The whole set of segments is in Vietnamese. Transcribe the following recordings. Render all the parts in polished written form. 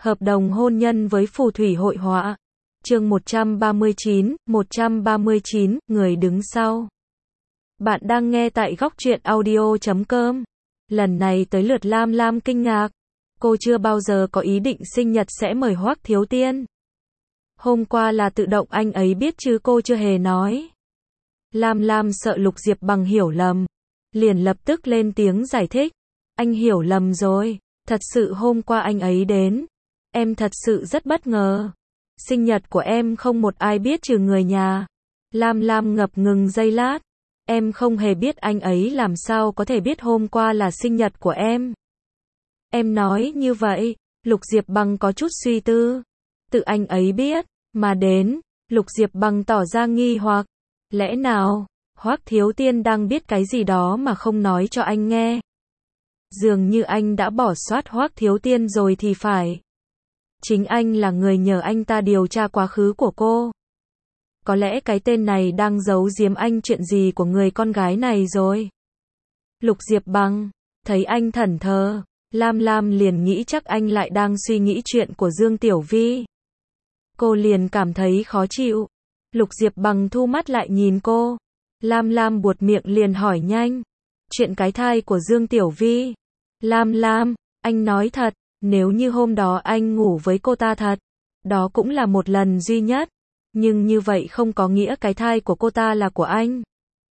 Hợp đồng hôn nhân với phù thủy hội họa. Chương 139, người đứng sau. Bạn đang nghe tại góc truyện audio.com. Lần này tới lượt Lam Lam kinh ngạc. Cô chưa bao giờ có ý định sinh nhật sẽ mời Hoắc Thiếu Tiên. Hôm qua là tự động anh ấy biết chứ cô chưa hề nói. Lam Lam sợ Lục Diệp Bằng hiểu lầm, liền lập tức lên tiếng giải thích. Anh hiểu lầm rồi, thật sự hôm qua anh ấy đến. Em thật sự rất bất ngờ. Sinh nhật của em không một ai biết trừ người nhà. Lam Lam ngập ngừng giây lát. Em không hề biết anh ấy làm sao có thể biết hôm qua là sinh nhật của em. Em nói như vậy, Lục Diệp Bằng có chút suy tư. Tự anh ấy biết, mà đến, Lục Diệp Bằng tỏ ra nghi hoặc. Lẽ nào, Hoắc Thiếu Tiên đang biết cái gì đó mà không nói cho anh nghe. Dường như anh đã bỏ sót Hoắc Thiếu Tiên rồi thì phải. Chính anh là người nhờ anh ta điều tra quá khứ của cô. Có lẽ cái tên này đang giấu giếm anh chuyện gì của người con gái này rồi. Lục Diệp Bằng, thấy anh thẫn thờ, Lam Lam liền nghĩ chắc anh lại đang suy nghĩ chuyện của Dương Tiểu Vi. Cô liền cảm thấy khó chịu. Lục Diệp Bằng thu mắt lại nhìn cô. Lam Lam buột miệng liền hỏi nhanh. Chuyện cái thai của Dương Tiểu Vi. Lam Lam, anh nói thật, nếu như hôm đó anh ngủ với cô ta thật, đó cũng là một lần duy nhất. Nhưng như vậy không có nghĩa cái thai của cô ta là của anh.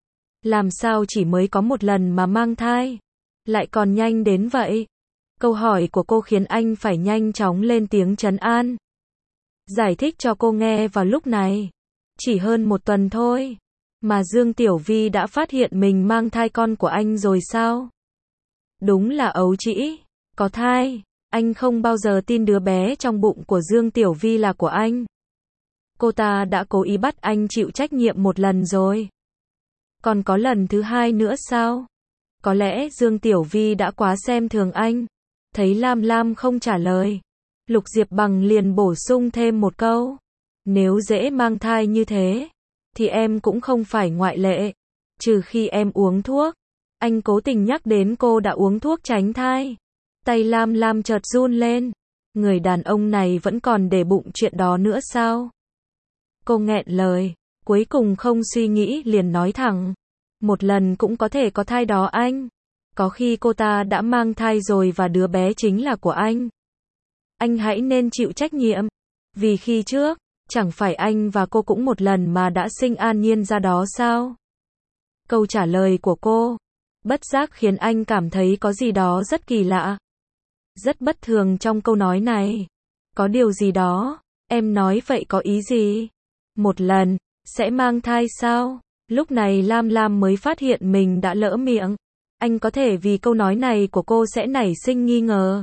Làm sao chỉ mới có một lần mà mang thai, lại còn nhanh đến vậy? Câu hỏi của cô khiến anh phải nhanh chóng lên tiếng trấn an. Giải thích cho cô nghe vào lúc này. Chỉ hơn một tuần thôi, mà Dương Tiểu Vi đã phát hiện mình mang thai con của anh rồi sao? Đúng là ấu trĩ, có thai. Anh không bao giờ tin đứa bé trong bụng của Dương Tiểu Vi là của anh. Cô ta đã cố ý bắt anh chịu trách nhiệm một lần rồi. Còn có lần thứ hai nữa sao? Có lẽ Dương Tiểu Vi đã quá xem thường anh. Thấy Lam Lam không trả lời, Lục Diệp Bằng liền bổ sung thêm một câu. Nếu dễ mang thai như thế, thì em cũng không phải ngoại lệ. Trừ khi em uống thuốc. Anh cố tình nhắc đến cô đã uống thuốc tránh thai. Tay Lam Lam chợt run lên. Người đàn ông này vẫn còn để bụng chuyện đó nữa sao? Cô nghẹn lời, cuối cùng không suy nghĩ liền nói thẳng. Một lần cũng có thể có thai đó anh. Có khi cô ta đã mang thai rồi và đứa bé chính là của anh. Anh hãy nên chịu trách nhiệm. Vì khi trước, chẳng phải anh và cô cũng một lần mà đã sinh An Nhiên ra đó sao? Câu trả lời của cô, bất giác khiến anh cảm thấy có gì đó rất kỳ lạ. Rất bất thường trong câu nói này. Có điều gì đó, em nói vậy có ý gì? Một lần, sẽ mang thai sao? Lúc này Lam Lam mới phát hiện mình đã lỡ miệng. Anh có thể vì câu nói này của cô sẽ nảy sinh nghi ngờ.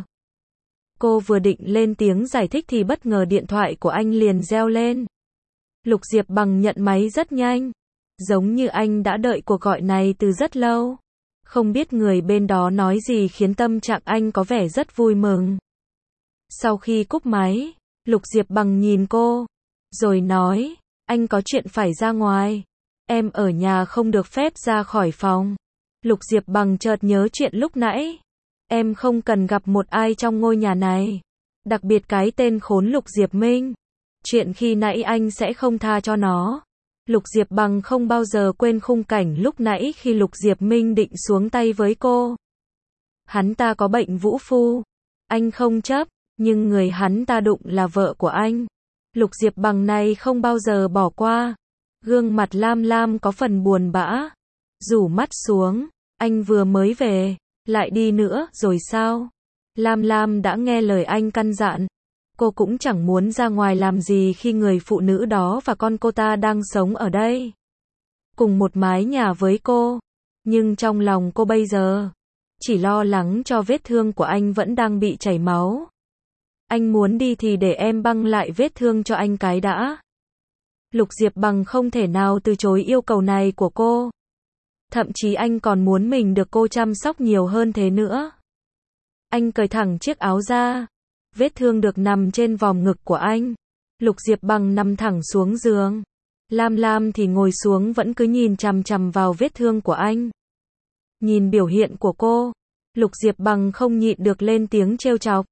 Cô vừa định lên tiếng giải thích thì bất ngờ điện thoại của anh liền reo lên. Lục Diệp Bằng nhận máy rất nhanh. Giống như anh đã đợi cuộc gọi này từ rất lâu. Không biết người bên đó nói gì khiến tâm trạng anh có vẻ rất vui mừng. Sau khi cúp máy, Lục Diệp Bằng nhìn cô, rồi nói, anh có chuyện phải ra ngoài. Em ở nhà không được phép ra khỏi phòng. Lục Diệp Bằng chợt nhớ chuyện lúc nãy. Em không cần gặp một ai trong ngôi nhà này. Đặc biệt cái tên khốn Lục Diệp Minh. Chuyện khi nãy anh sẽ không tha cho nó. Lục Diệp Bằng không bao giờ quên khung cảnh lúc nãy khi Lục Diệp Minh định xuống tay với cô. Hắn ta có bệnh vũ phu. Anh không chấp, nhưng người hắn ta đụng là vợ của anh. Lục Diệp Bằng này không bao giờ bỏ qua. Gương mặt Lam Lam có phần buồn bã. Rủ mắt xuống, anh vừa mới về, lại đi nữa rồi sao? Lam Lam đã nghe lời anh căn dặn. Cô cũng chẳng muốn ra ngoài làm gì khi người phụ nữ đó và con cô ta đang sống ở đây. Cùng một mái nhà với cô. Nhưng trong lòng cô bây giờ, chỉ lo lắng cho vết thương của anh vẫn đang bị chảy máu. Anh muốn đi thì để em băng lại vết thương cho anh cái đã. Lục Diệp Bằng không thể nào từ chối yêu cầu này của cô. Thậm chí anh còn muốn mình được cô chăm sóc nhiều hơn thế nữa. Anh cởi thẳng chiếc áo ra. Vết thương được nằm trên vòm ngực của anh. Lục Diệp Bằng nằm thẳng xuống giường. Lam Lam thì ngồi xuống vẫn cứ nhìn chằm chằm vào vết thương của anh. Nhìn biểu hiện của cô, Lục Diệp Bằng không nhịn được lên tiếng trêu chọc.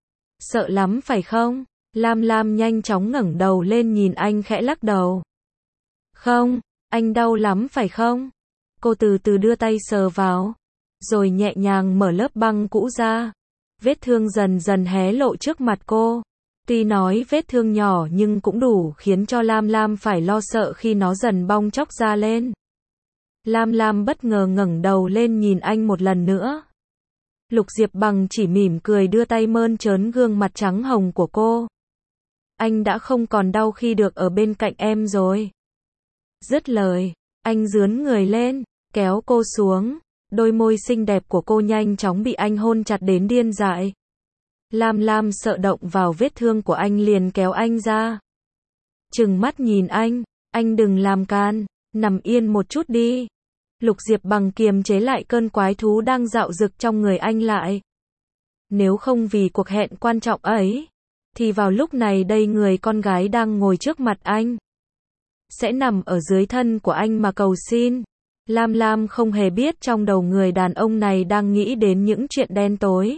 Sợ lắm phải không? Lam Lam nhanh chóng ngẩng đầu lên nhìn anh khẽ lắc đầu. Không, anh đau lắm phải không? Cô từ từ đưa tay sờ vào, rồi nhẹ nhàng mở lớp băng cũ ra. Vết thương dần dần hé lộ trước mặt cô. Tuy nói vết thương nhỏ nhưng cũng đủ khiến cho Lam Lam phải lo sợ khi nó dần bong tróc ra lên. Lam Lam bất ngờ ngẩng đầu lên nhìn anh một lần nữa. Lục Diệp Bằng chỉ mỉm cười đưa tay mơn trớn gương mặt trắng hồng của cô. Anh đã không còn đau khi được ở bên cạnh em rồi. Dứt lời, anh rướn người lên, kéo cô xuống. Đôi môi xinh đẹp của cô nhanh chóng bị anh hôn chặt đến điên dại. Lam Lam sợ động vào vết thương của anh liền kéo anh ra. Trừng mắt nhìn anh đừng làm can, nằm yên một chút đi. Lục Diệp Bằng kiềm chế lại cơn quái thú đang dạo dực trong người anh lại. Nếu không vì cuộc hẹn quan trọng ấy, thì vào lúc này đây người con gái đang ngồi trước mặt anh sẽ nằm ở dưới thân của anh mà cầu xin. Lam Lam không hề biết trong đầu người đàn ông này đang nghĩ đến những chuyện đen tối.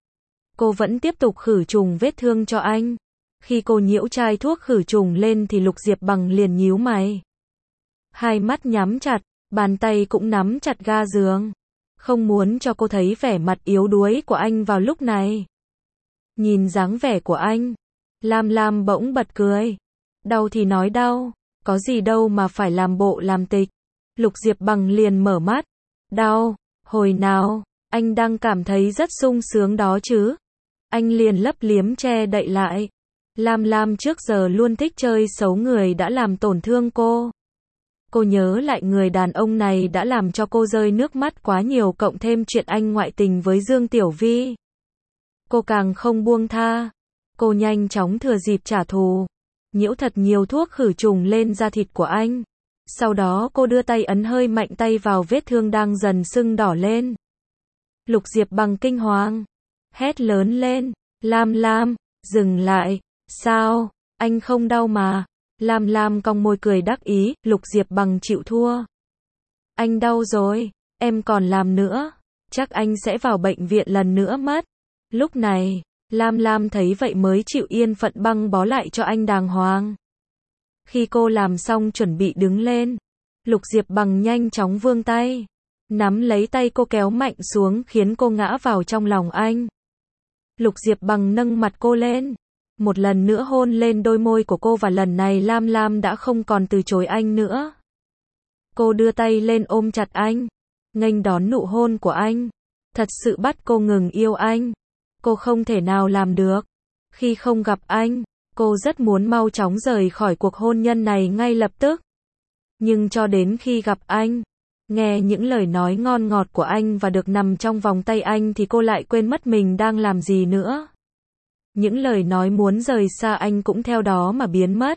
Cô vẫn tiếp tục khử trùng vết thương cho anh. Khi cô nhiễu chai thuốc khử trùng lên thì Lục Diệp Bằng liền nhíu mày. Hai mắt nhắm chặt, bàn tay cũng nắm chặt ga giường. Không muốn cho cô thấy vẻ mặt yếu đuối của anh vào lúc này. Nhìn dáng vẻ của anh, Lam Lam bỗng bật cười. Đau thì nói đau, có gì đâu mà phải làm bộ làm tịch. Lục Diệp Bằng liền mở mắt. Đau, hồi nào, anh đang cảm thấy rất sung sướng đó chứ. Anh liền lấp liếm che đậy lại. Lam Lam trước giờ luôn thích chơi xấu người đã làm tổn thương cô. Cô nhớ lại người đàn ông này đã làm cho cô rơi nước mắt quá nhiều, cộng thêm chuyện anh ngoại tình với Dương Tiểu Vi. Cô càng không buông tha. Cô nhanh chóng thừa dịp trả thù, nhiễu thật nhiều thuốc khử trùng lên da thịt của anh. Sau đó cô đưa tay ấn hơi mạnh tay vào vết thương đang dần sưng đỏ lên. Lục Diệp Bằng kinh hoàng, hét lớn lên. Lam Lam, dừng lại. Sao, anh không đau mà. Lam Lam cong môi cười đắc ý. Lục Diệp Bằng chịu thua. Anh đau rồi, em còn làm nữa, chắc anh sẽ vào bệnh viện lần nữa mất. Lúc này, Lam Lam thấy vậy mới chịu yên phận băng bó lại cho anh đàng hoàng. Khi cô làm xong chuẩn bị đứng lên, Lục Diệp Bằng nhanh chóng vươn tay, nắm lấy tay cô kéo mạnh xuống khiến cô ngã vào trong lòng anh. Lục Diệp Bằng nâng mặt cô lên, một lần nữa hôn lên đôi môi của cô và lần này Lam Lam đã không còn từ chối anh nữa. Cô đưa tay lên ôm chặt anh, nghênh đón nụ hôn của anh. Thật sự bắt cô ngừng yêu anh. Cô không thể nào làm được. Khi không gặp anh, cô rất muốn mau chóng rời khỏi cuộc hôn nhân này ngay lập tức. Nhưng cho đến khi gặp anh, nghe những lời nói ngon ngọt của anh và được nằm trong vòng tay anh thì cô lại quên mất mình đang làm gì nữa. Những lời nói muốn rời xa anh cũng theo đó mà biến mất.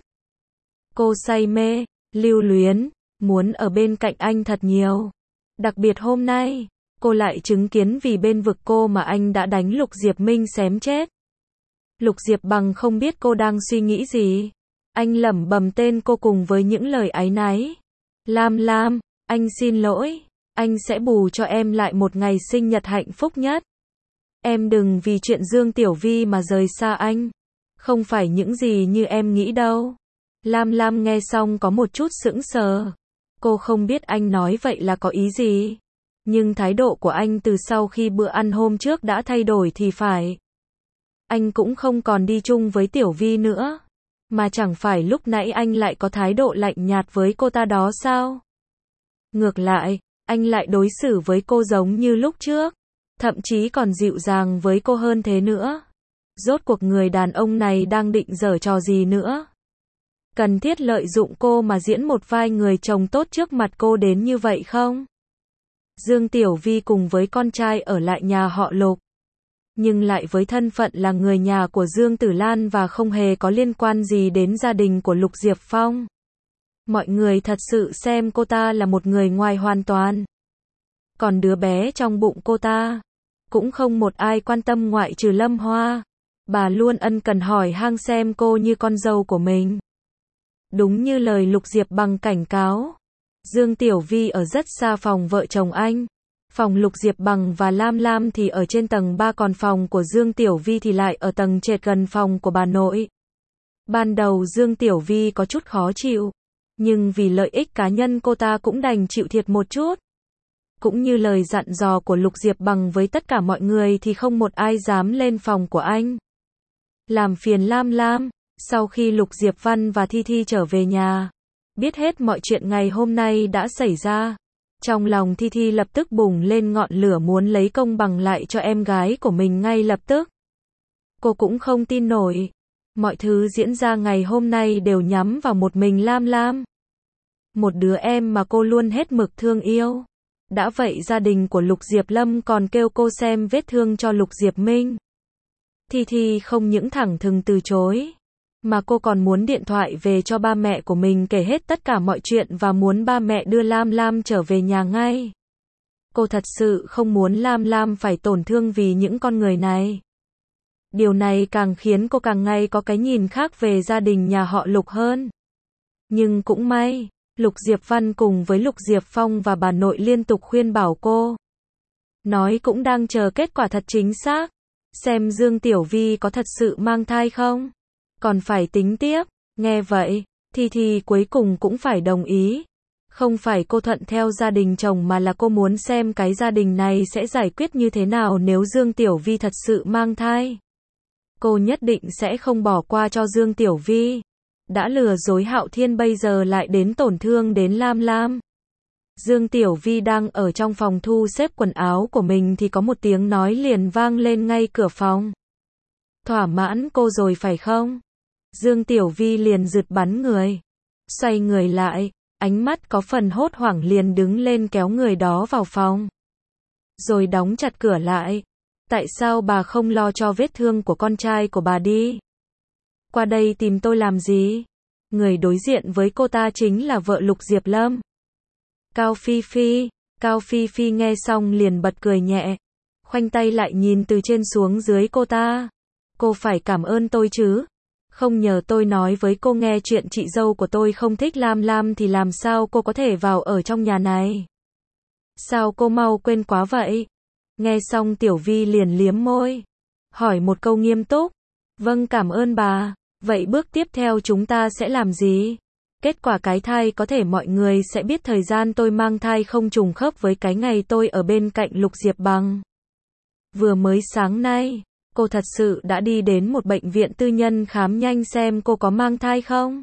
Cô say mê, lưu luyến, muốn ở bên cạnh anh thật nhiều. Đặc biệt hôm nay, cô lại chứng kiến vì bên vực cô mà anh đã đánh Lục Diệp Minh xém chết. Lục Diệp Bằng không biết cô đang suy nghĩ gì. Anh lẩm bẩm tên cô cùng với những lời áy náy. Lam Lam, anh xin lỗi. Anh sẽ bù cho em lại một ngày sinh nhật hạnh phúc nhất. Em đừng vì chuyện Dương Tiểu Vi mà rời xa anh. Không phải những gì như em nghĩ đâu. Lam Lam nghe xong có một chút sững sờ. Cô không biết anh nói vậy là có ý gì. Nhưng thái độ của anh từ sau khi bữa ăn hôm trước đã thay đổi thì phải. Anh cũng không còn đi chung với Tiểu Vi nữa. Mà chẳng phải lúc nãy anh lại có thái độ lạnh nhạt với cô ta đó sao? Ngược lại, anh lại đối xử với cô giống như lúc trước. Thậm chí còn dịu dàng với cô hơn thế nữa. Rốt cuộc người đàn ông này đang định giở trò gì nữa? Cần thiết lợi dụng cô mà diễn một vai người chồng tốt trước mặt cô đến như vậy không? Dương Tiểu Vi cùng với con trai ở lại nhà họ Lục. Nhưng lại với thân phận là người nhà của Dương Tử Lan và không hề có liên quan gì đến gia đình của Lục Diệp Phong. Mọi người thật sự xem cô ta là một người ngoài hoàn toàn. Còn đứa bé trong bụng cô ta, cũng không một ai quan tâm ngoại trừ Lâm Hoa. Bà luôn ân cần hỏi han xem cô như con dâu của mình. Đúng như lời Lục Diệp Bằng cảnh cáo. Dương Tiểu Vi ở rất xa phòng vợ chồng anh. Phòng Lục Diệp Bằng và Lam Lam thì ở trên tầng 3, còn phòng của Dương Tiểu Vi thì lại ở tầng trệt gần phòng của bà nội. Ban đầu Dương Tiểu Vi có chút khó chịu, nhưng vì lợi ích cá nhân cô ta cũng đành chịu thiệt một chút. Cũng như lời dặn dò của Lục Diệp Bằng với tất cả mọi người thì không một ai dám lên phòng của anh. Làm phiền Lam Lam. Sau khi Lục Diệp Văn và Thi Thi trở về nhà, biết hết mọi chuyện ngày hôm nay đã xảy ra, trong lòng Thi Thi lập tức bùng lên ngọn lửa muốn lấy công bằng lại cho em gái của mình ngay lập tức. Cô cũng không tin nổi, mọi thứ diễn ra ngày hôm nay đều nhắm vào một mình Lam Lam. Một đứa em mà cô luôn hết mực thương yêu. Đã vậy gia đình của Lục Diệp Lâm còn kêu cô xem vết thương cho Lục Diệp Minh. Thi Thi không những thẳng thừng từ chối, mà cô còn muốn điện thoại về cho ba mẹ của mình kể hết tất cả mọi chuyện và muốn ba mẹ đưa Lam Lam trở về nhà ngay. Cô thật sự không muốn Lam Lam phải tổn thương vì những con người này. Điều này càng khiến cô càng ngày có cái nhìn khác về gia đình nhà họ Lục hơn. Nhưng cũng may, Lục Diệp Văn cùng với Lục Diệp Phong và bà nội liên tục khuyên bảo cô. Nói cũng đang chờ kết quả thật chính xác. Xem Dương Tiểu Vi có thật sự mang thai không? Còn phải tính tiếp. Nghe vậy, Thi cuối cùng cũng phải đồng ý. Không phải cô thuận theo gia đình chồng mà là cô muốn xem cái gia đình này sẽ giải quyết như thế nào nếu Dương Tiểu Vi thật sự mang thai. Cô nhất định sẽ không bỏ qua cho Dương Tiểu Vi. Đã lừa dối Hạo Thiên bây giờ lại đến tổn thương đến Lam Lam. Dương Tiểu Vi đang ở trong phòng thu xếp quần áo của mình thì có một tiếng nói liền vang lên ngay cửa phòng. Thỏa mãn cô rồi phải không? Dương Tiểu Vi liền giật bắn người. Xoay người lại, ánh mắt có phần hốt hoảng liền đứng lên kéo người đó vào phòng. Rồi đóng chặt cửa lại. Tại sao bà không lo cho vết thương của con trai của bà đi? Qua đây tìm tôi làm gì? Người đối diện với cô ta chính là vợ Lục Diệp Lâm. Cao Phi Phi. Cao Phi Phi nghe xong liền bật cười nhẹ. Khoanh tay lại nhìn từ trên xuống dưới cô ta. Cô phải cảm ơn tôi chứ. Không nhờ tôi nói với cô nghe chuyện chị dâu của tôi không thích Lam Lam thì làm sao cô có thể vào ở trong nhà này? Sao cô mau quên quá vậy? Nghe xong Tiểu Vi liền liếm môi. Hỏi một câu nghiêm túc. Vâng, cảm ơn bà. Vậy bước tiếp theo chúng ta sẽ làm gì? Kết quả cái thai có thể mọi người sẽ biết thời gian tôi mang thai không trùng khớp với cái ngày tôi ở bên cạnh Lục Diệp Bằng. Vừa mới sáng nay, cô thật sự đã đi đến một bệnh viện tư nhân khám nhanh xem cô có mang thai không?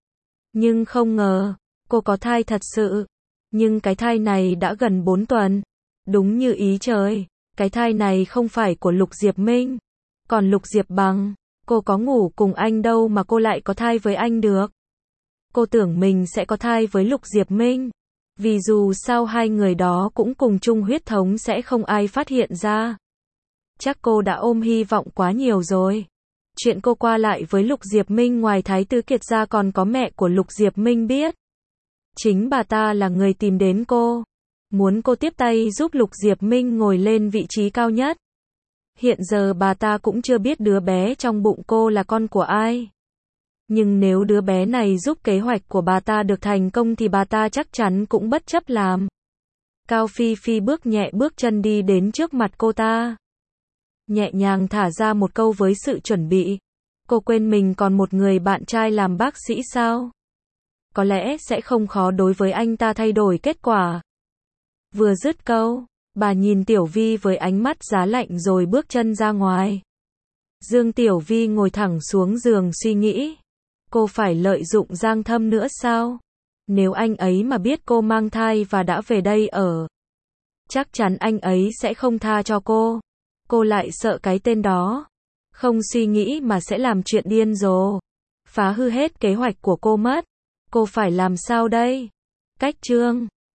Nhưng không ngờ, cô có thai thật sự. Nhưng cái thai này đã gần 4 tuần. Đúng như ý trời, cái thai này không phải của Lục Diệp Minh. Còn Lục Diệp Bằng, cô có ngủ cùng anh đâu mà cô lại có thai với anh được. Cô tưởng mình sẽ có thai với Lục Diệp Minh. Vì dù sao hai người đó cũng cùng chung huyết thống sẽ không ai phát hiện ra. Chắc cô đã ôm hy vọng quá nhiều rồi. Chuyện cô qua lại với Lục Diệp Minh ngoài Thái Tứ Kiệt ra còn có mẹ của Lục Diệp Minh biết. Chính bà ta là người tìm đến cô. Muốn cô tiếp tay giúp Lục Diệp Minh ngồi lên vị trí cao nhất. Hiện giờ bà ta cũng chưa biết đứa bé trong bụng cô là con của ai. Nhưng nếu đứa bé này giúp kế hoạch của bà ta được thành công thì bà ta chắc chắn cũng bất chấp làm. Cao Phi Phi bước nhẹ bước chân đi đến trước mặt cô ta. Nhẹ nhàng thả ra một câu với sự chuẩn bị. Cô quên mình còn một người bạn trai làm bác sĩ sao? Có lẽ sẽ không khó đối với anh ta thay đổi kết quả. Vừa dứt câu, bà nhìn Tiểu Vi với ánh mắt giá lạnh rồi bước chân ra ngoài. Dương Tiểu Vi ngồi thẳng xuống giường suy nghĩ. Cô phải lợi dụng Giang Thâm nữa sao? Nếu anh ấy mà biết cô mang thai và đã về đây ở, chắc chắn anh ấy sẽ không tha cho cô. Cô lại sợ cái tên đó. Không suy nghĩ mà sẽ làm chuyện điên rồ. Phá hư hết kế hoạch của cô mất. Cô phải làm sao đây? Cách chương